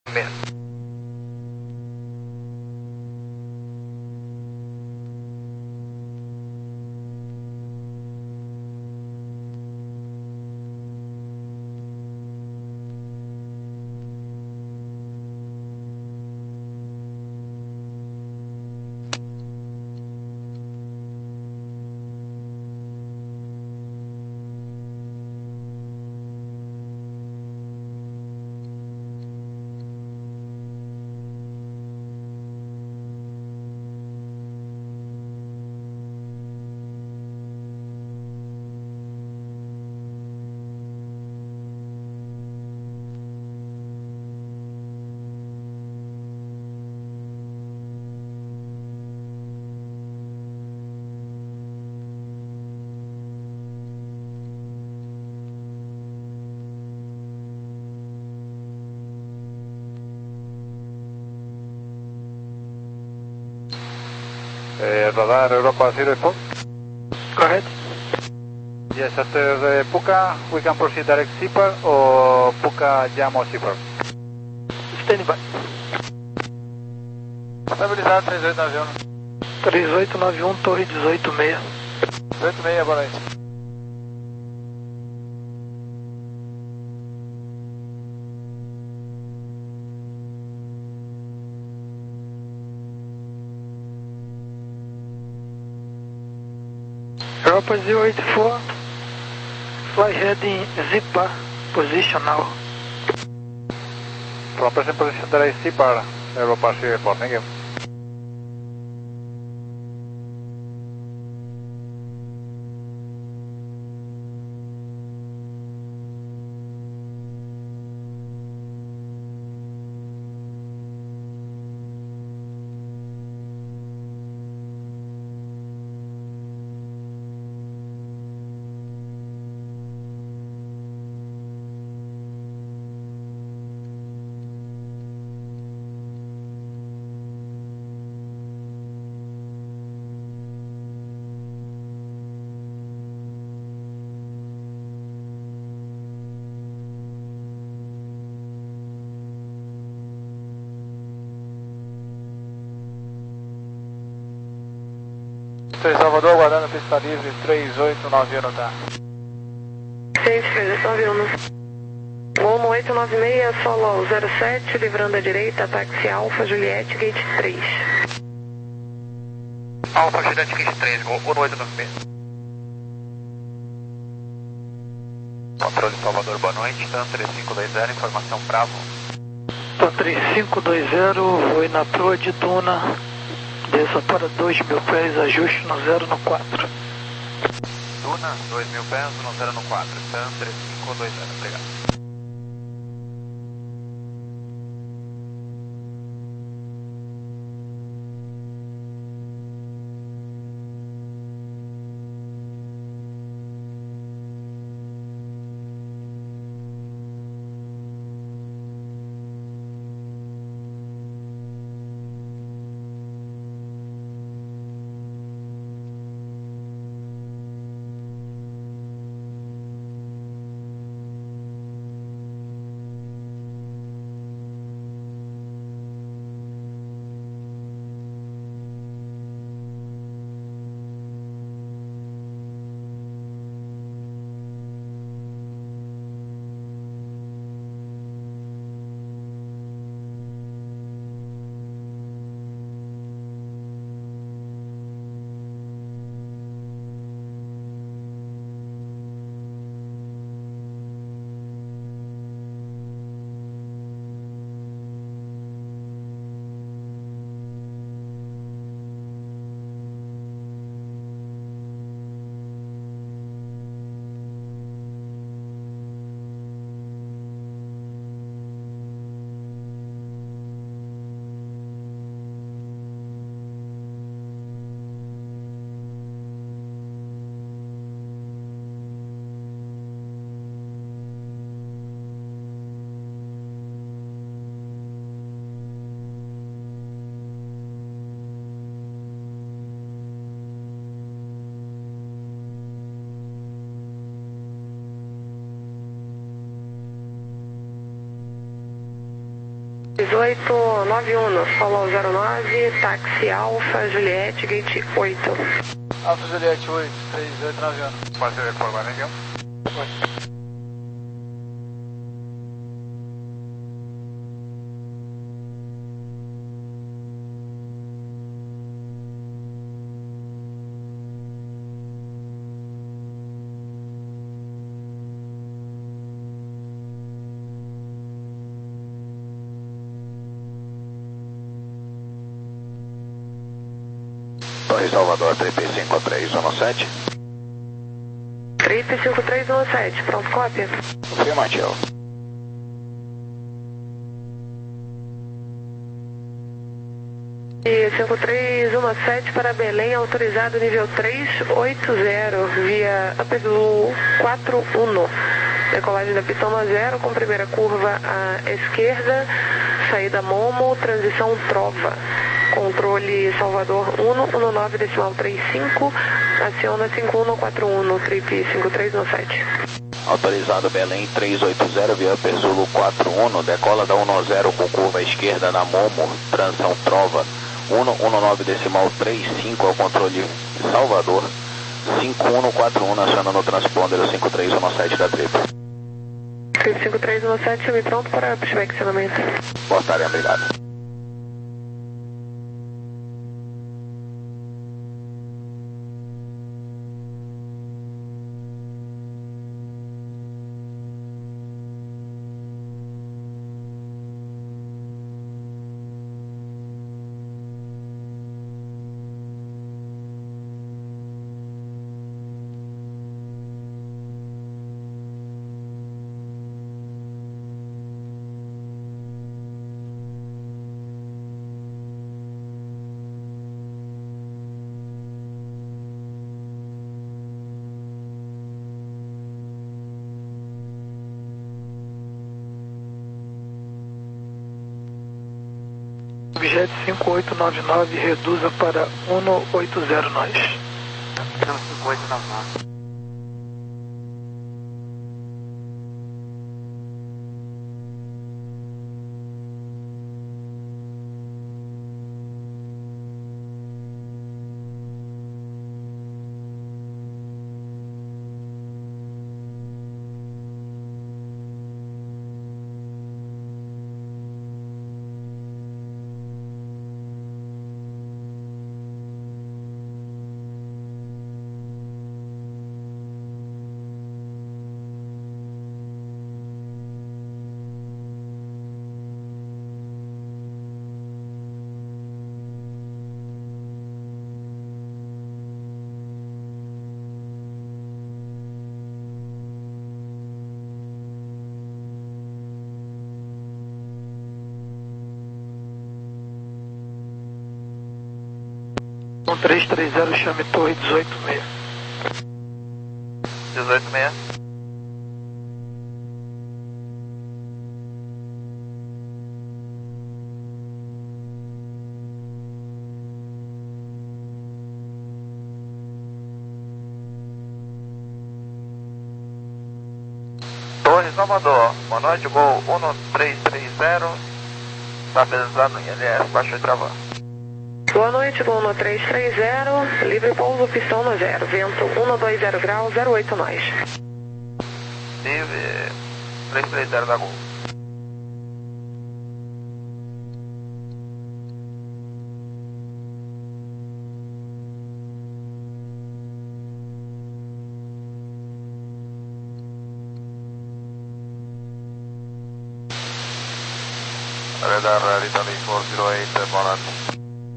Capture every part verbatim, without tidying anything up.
Mesmo. Uh, radar Europa zero four. Go ahead. Yes, after uh, Puka, we can proceed direct Zipper or Puka Jam or Zipper. Stand by. Estabilizado três oito nove um. três oito nove um, torre dezoito seis. dezoito seis, boa noite. Europa zero eight four, fly heading Zipa, position now. From present position direct Zipper, Europa zero four, thank you. três Salvador, aguardando pista livre, três oito nove um, tá? seis, três nove um. Voo no oito nove seis, solo zero sete, livrando à direita, táxi Alfa, Juliette, gate três. Alfa, Juliette, gate três, voo no oito nove seis. Controle Salvador, boa noite, TAM três cinco dois zero, informação Bravo. TAM três cinco dois zero, vou na proa de Duna, desça para dois mil pés, ajuste no zero no quatro. Duna, dois mil pés, no zero no quatro, TAM três cinco dois zero, obrigado. dezoito nove um, Solo zero nove, táxi Alfa, Juliette, gate oito. Alfa Juliette oito, três oito nove um. Pode ser por agora, então? Torre Salvador, trip cinco três um sete. Trip cinco três um sete, pronto, cópia. Afirmativo. E cinco três um sete para Belém, autorizado nível três oito zero, via Upper Blue quatro um. Decolagem da pista um zero, com primeira curva à esquerda, saída Momo, transição Trova. Controle Salvador um um nove decimal trinta e cinco, aciona cinco um quatro um, trip cinco três um sete. Autorizado Belém três oito zero, via Upper Zulu quatro um, decola da um zero com curva à esquerda na Momo, transição Trova, um um nove decimal trinta e cinco ao controle Salvador, cinco um quatro um, aciona no transponder o cinco três um sete da trip. Trip cinco três um sete, chame pronto para inspecionamento. Boa tarde, obrigado. Jet cinco oito nove nove, reduza para um oito zero nós. cinco oito nove nove. um três três zero, chame torre dezoito seis. dezoito seis. Torre Salvador, boa noite, gol um três três zero, está pesando em L S, baixou e travando. Boa noite, gol um três três zero, livre pouso, pistão no zero, vento um dois zero graus, zero oito nós. Livre três três zero da gol. Radar Italy four zero eight, buona notte.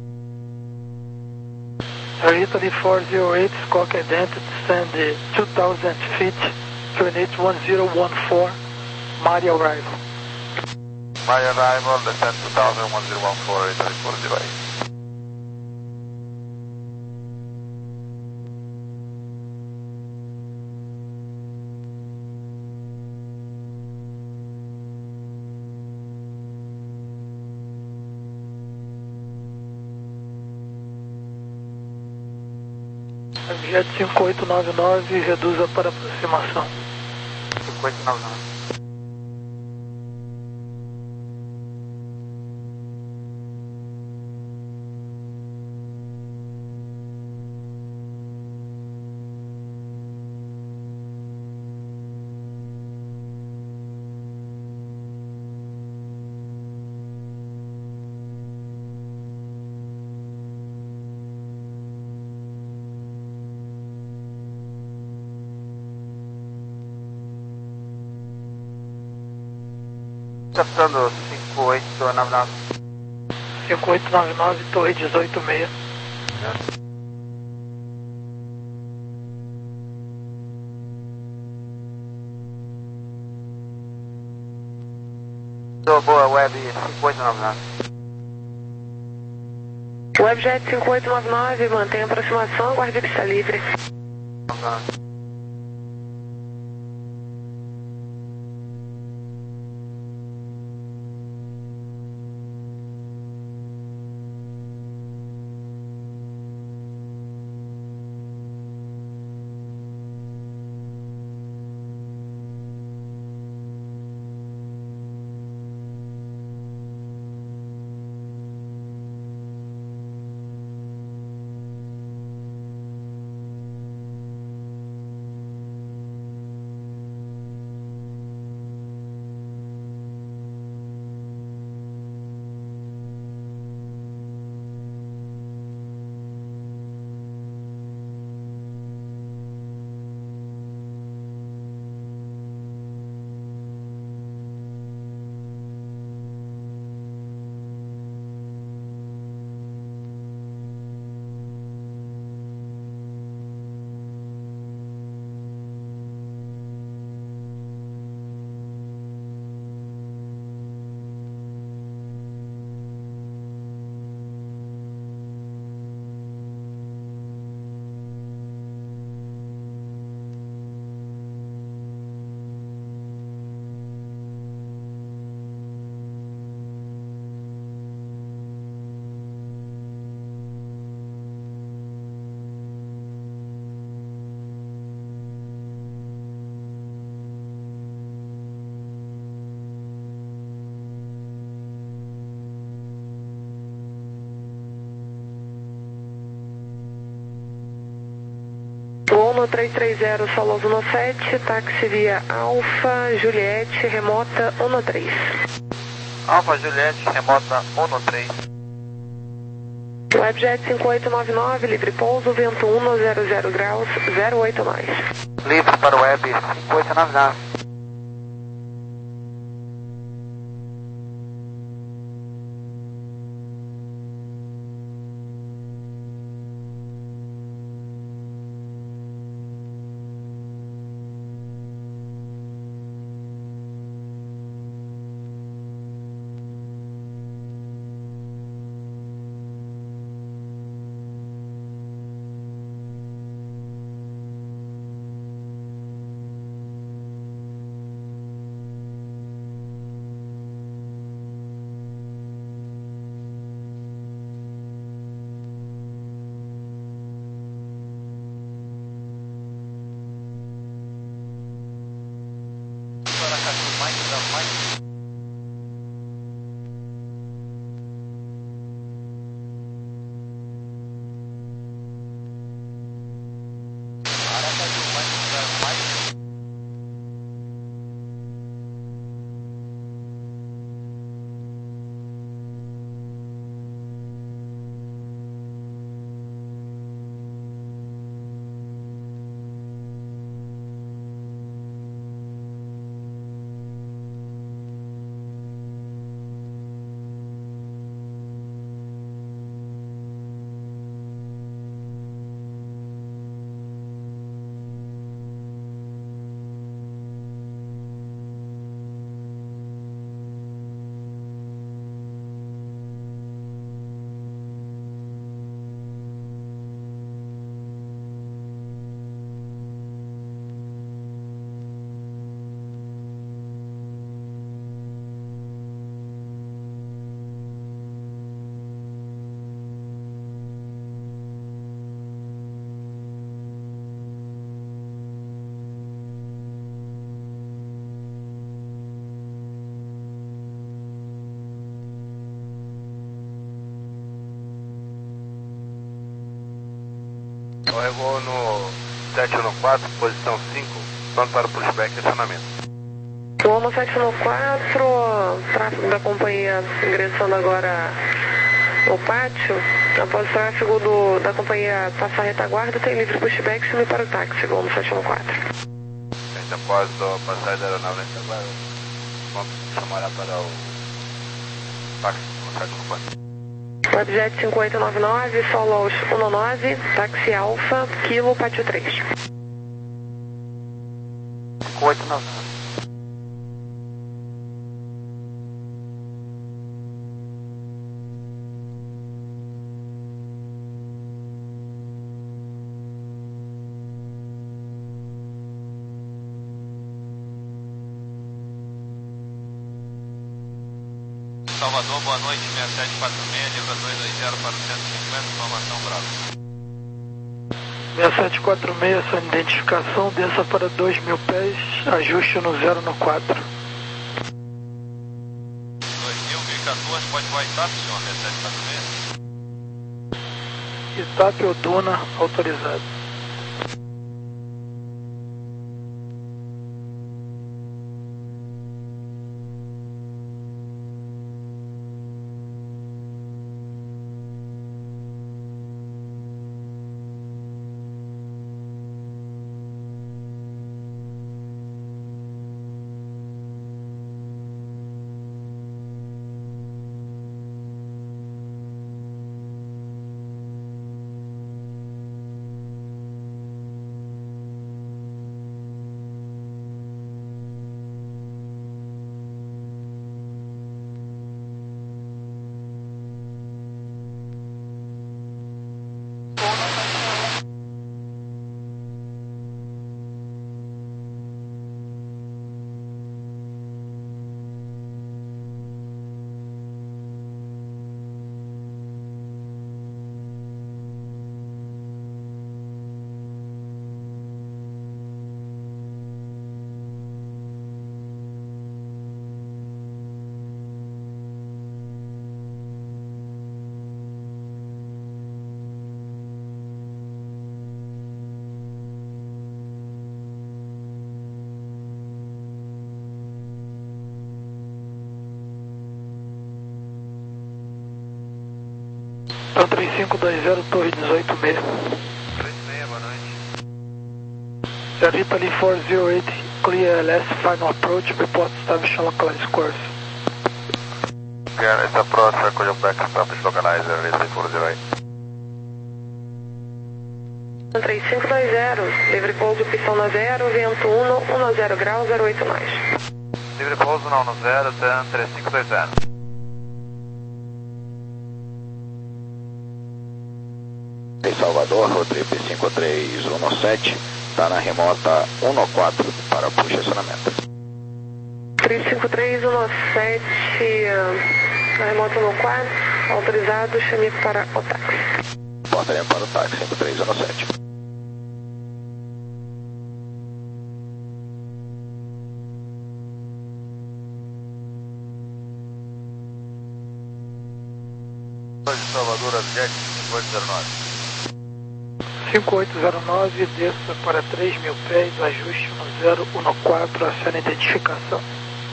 Italy four zero eight, Squawk Identity, descend two thousand feet, coordinate one zero one four, Mari arrival. My arrival, descend two thousand, one zero one four, Italy four zero eight. Jet cinco oito nove nove, reduza para aproximação. cinco oito nove nove. captando cinco oito nove nove. cinco oito nove nove, torre dezoito seis. Boa, Web cinco oito nove nove. Webjet cinco oito nove nove, mantém a aproximação, aguarde pista livre. Uno três três zero, Soloso no sete, táxi via Alfa Juliette, remota Uno três. Alfa Juliette, remota Uno três. Webjet cinco oito nove nove, livre pouso, vento um zero zero graus, zero oito nós. Livre para o Web cinco oito nove nove. Eu vou no sete um quatro, posição cinco, pronto para o pushback e acionamento. Uno sete um quatro, tráfego da companhia ingressando agora no pátio. Após o tráfego do, da companhia passar a retaguarda, tem livre pushback, subir para o táxi, Uno sete um quatro. Após a passagem da aeronave na retaguarda. vamos chamar para o táxi no site do banco. Webjet cinco oito nove nove, Solos um nove, táxi Alfa, Kilo, Pátio três. cinco oito nove nove. Salvador, boa noite, seis sete quatro seis, livra dois dois zero para o cento e cinquenta, informação Bravo. seis sete quatro seis, sua identificação, desça para dois mil pés, ajuste no zero no quatro. dois mil e quatorze, pode voar Itap, senhor, seis sete quatro seis. Itap ou Duna, autorizado. Então três cinco dois zero, torre dezoito seis. três seis, boa noite. Air Italy quatro zero oito, clear L S, final approach, report establish localized course. Clear, esse approach, recolhe o back, establish localizer, L S quatro zero oito. três cinco dois zero, livre pouso, pistão na zero, vento um, um zero grau, zero oito nós. Livre pouso não no zero, TAM três cinco dois zero. Em Salvador, Rotrip cinco três um sete, está na remota um quatro para push acionamento. três cinco três um sete, na remota um quatro, autorizado, chame para o táxi. Portaria para o táxi cinco três um sete. de Salvador, Webjet cinco oito zero nove. cinco oito zero nove, desça para três mil pés, ajuste no zero um quatro, aciona identificação.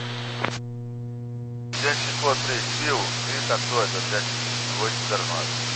Jet ficou três mil e quatorze, Webjet cinco oito zero nove.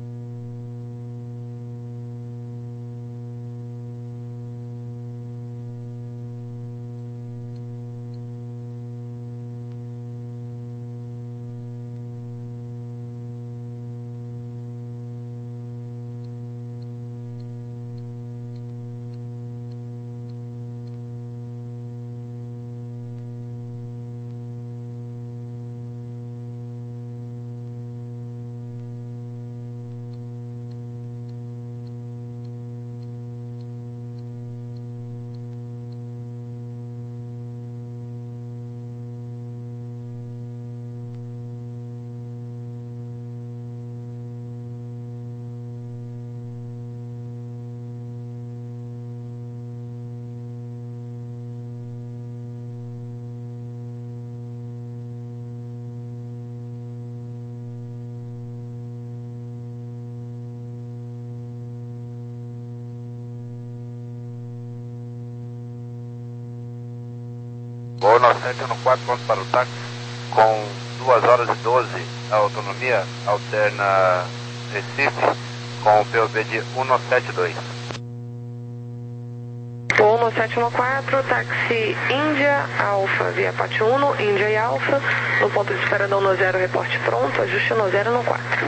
Voo novecentos e quatro pontos para o táxi, com duas horas e doze a autonomia, alterna Recife, com o P O B de cento e setenta e dois. Voo no sete um quatro, táxi Índia Alfa via Pátio um, Índia e Alfa, no ponto de espera da um zero, reporte pronto, ajuste um zero no quatro.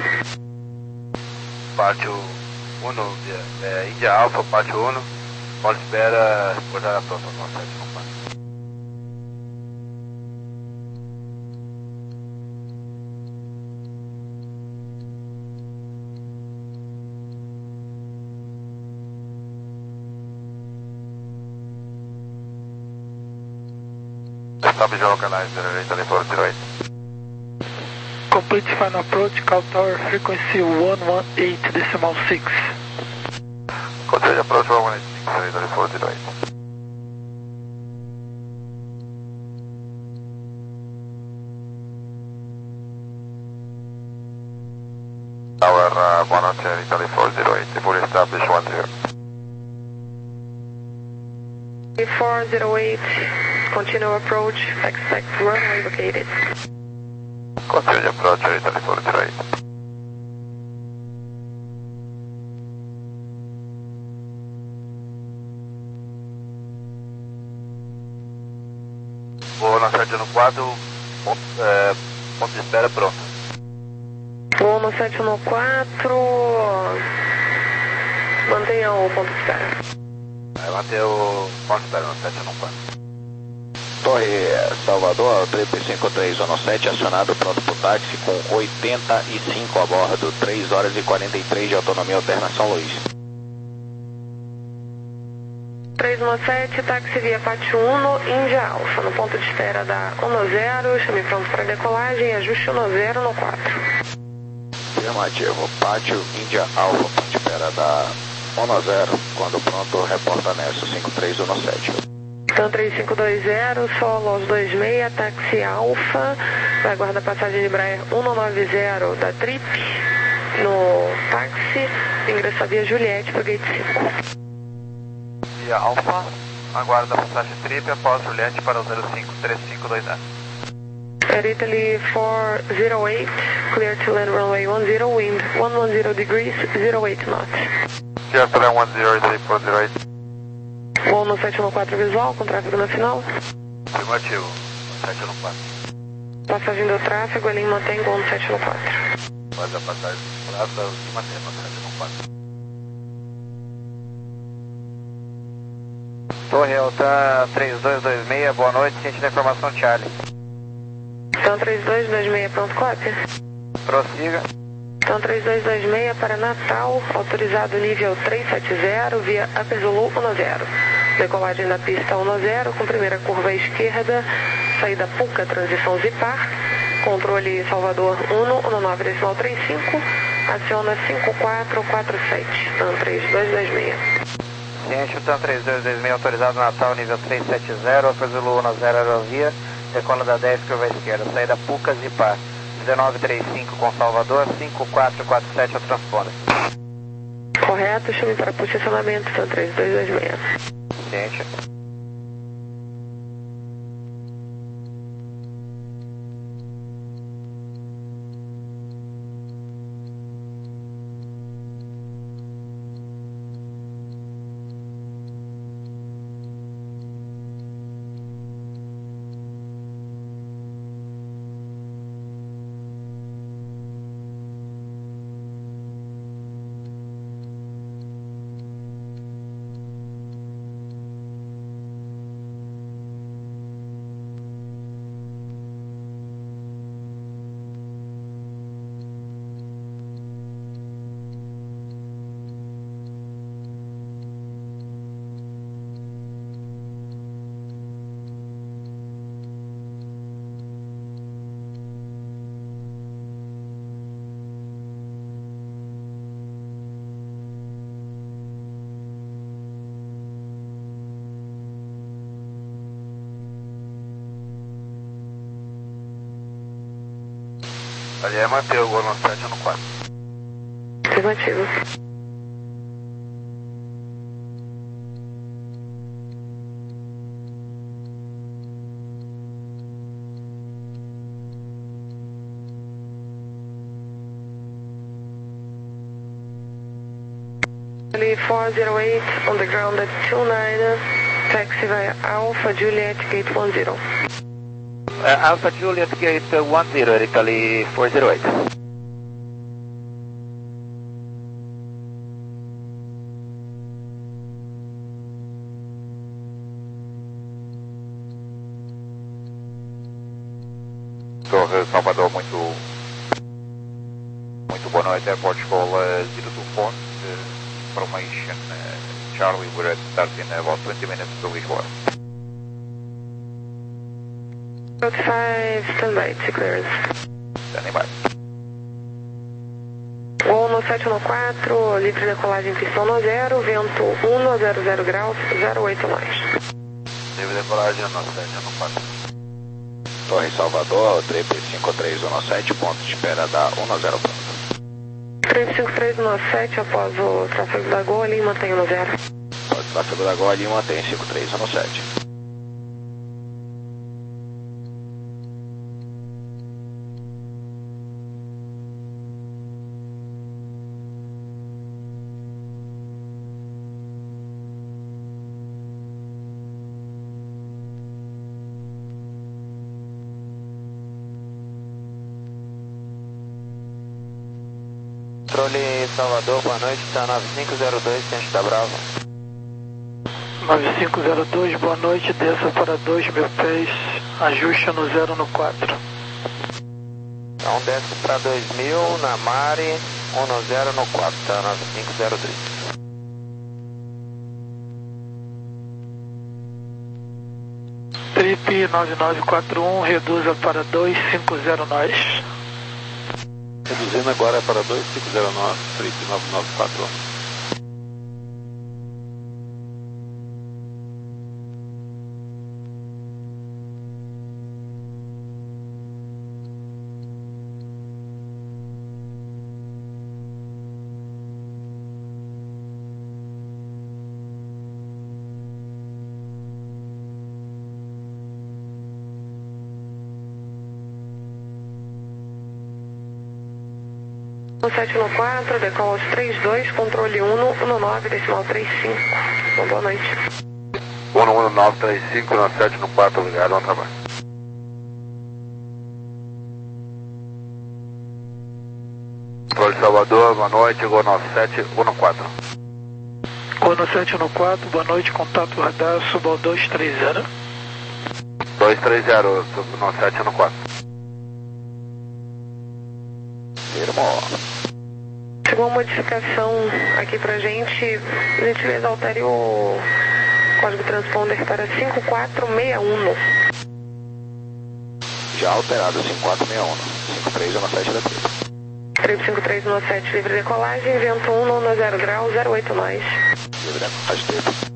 Pátio um, via, é, Índia Alfa, Pátio um, ponto de espera, reportar pronto, no sete um quatro. Stop localized, zero four zero eight. Complete final approach, call tower frequency one one eight decimal six. Continue approach one one eight six, zero four zero eight. Tower uh, one oh zero, Italy four zero eight, fully established one zero. four zero eight, continue approach, expect runway located. Continue approach, Italy four zero eight. Voo no sete um quatro, ponto, é, ponto de espera pronto. Voo no sete um quatro, mantenha o ponto de espera. Vai manter o ponto de espera no sete um quatro. Torre Salvador, três cinco três um sete, acionado, pronto para o táxi com oitenta e cinco a bordo, três horas e quarenta e três de autonomia alterna São Luís. três um sete, táxi via Pátio um, Índia Alfa, no ponto de espera da um zero, chame pronto para decolagem, ajuste um zero no quatro. Afirmativo, Pátio Índia Alfa, ponto de espera da um zero, quando pronto, reporta Nesso cinco três um sete. Então três cinco dois zero, solo aos dois seis, táxi Alfa, vai aguardar passagem de Embraer um nove zero da Trip no táxi, ingressa via Juliette para Gate cinco. Via Alfa, aguarda a passagem Trip após Juliette para o zero cinco três cinco dois zero. Air Italy four zero eight, clear to land runway one zero, wind one one zero degrees, zero eight knots. Clear to land one zero, Italy four zero eight. Voo no sete um quatro visual, com tráfego na final. Afirmativo, sete um quatro. Passagem do tráfego, ele mantém voo no sete um quatro. Faz a passagem prata e mantém no sete um quatro. Torre Alta três dois dois seis, boa noite, ciente da informação Charlie. Então três dois dois seis, pronto, cópia. Prossiga. Então três dois dois seis para Natal, autorizado nível três sete zero via Upper Zulu um zero. Decolagem da pista um zero, com primeira curva à esquerda, saída Puca, transição Zipar, controle Salvador um, um nove decimal trinta e cinco, aciona cinco quatro quatro sete, então três dois dois seis. Ciente, então três dois dois seis, autorizado Natal, nível três sete zero, Upper Zulu um zero, aerovia, decola da dez, curva à esquerda, saída Puca, Zipar. dezenove trinta e cinco com Salvador, cinco quatro quatro sete ao transponder. Correto, chame para posicionamento, então três dois dois seis. Ciente. Ali é manter o gol no sete no quatro. Afirmativo. Italy four zero eight on the ground at two nine, taxi via Alpha Juliet gate one zero. Uh, Alpha Juliet gate uh, one zero, Italy four zero eight. Torre Salvador, muito, muito boa noite, Airport Call uh, zero two four, uh, formation uh, Charlie, we're at start in about twenty minutes to Lisboa. Route five, standby, to clearance. Standing by. Gol no sete um quatro, livre decolagem pistão no zero, vento um a zero zero graus, zero oito nós. Livre decolagem no sete um quatro. Torre Salvador, três cinco três um sete, ponto de espera da um zero pronto. três cinco três um sete, após o tráfego da Gol, ali mantém no zero. Após o tráfego da Gol, Lima mantém cinco três um sete. Controle Salvador, boa noite, está nove cinco zero dois, ciente da Brava. nove cinco zero dois, boa noite, desça para dois mil pés, ajuste no zero no quatro. Então desce para dois mil, na Mare, um no zero no quatro, tá nove cinco zero dois. Trip nove nove quatro um, reduza para dois cinco zero nós. Reduzindo agora para dois cinco zero nove, trip nove nove quatro um. sete um quatro, decola três dois, controle um um nove, decimal três cinco. Bom, boa noite. um um nove três cinco, no sete um quatro, ligado, bom trabalho. Controle Salvador, boa noite, Gol nove sete um quatro. Gol no sete um quatro, boa noite, contato radar, suba ao dois três zero. dois três zero, no sete um quatro. Firmou. Chegou uma modificação aqui pra gente, a gentileza altere o código transponder para cinco quatro seis um. Já alterado, cinco quatro seis um, cinco três um sete da trip. Trip cinco três um sete, livre decolagem, vento um no zero grau, zero oito nós. Livre decolagem, trip.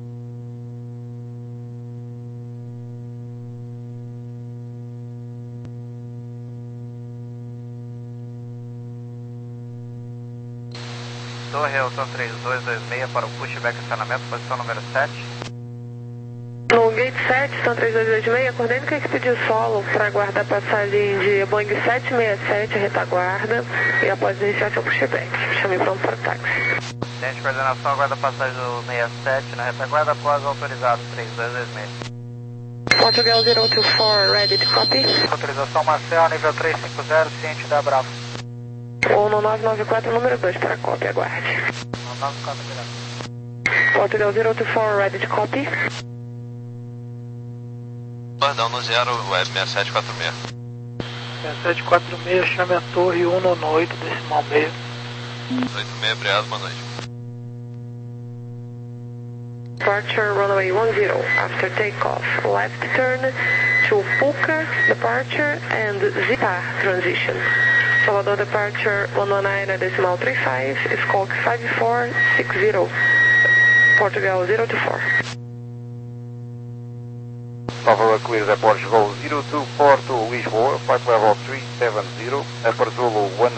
Torre Hilton três dois dois seis para o pushback estacionamento, posição número sete. No gate sete, Stan três dois dois seis, acordei que equipe de solo para aguardar a passagem de Boeing sete seis sete, retaguarda, e após iniciar seu pushback. Chame pronto para o táxi. Tente coordenação, aguarda a passagem do sessenta e sete na retaguarda após autorizado três dois dois seis. Portugal zero two four, ready to copy. Autorização Marcel, nível três cinco zero, ciente da Bravo. Ou no nove nove quatro, número dois para copy, aguarde. nove nove quatro, virado. Portugal zero two four, ready to copy. Perdão, no zero, web seis sete quatro seis. seis sete quatro seis, chame a torre um no oito, decimal meio. oito seis, obrigado, boa noite. Departure runway one zero, after takeoff, left turn to Puca departure and Zipar transition. Salvador departure one one nine, decimal three five, Squawk five four six zero, Portugal zero two four. Salvador clears Airport Gol zero two four to Lisboa, flight level three seven zero, Upper Zulu one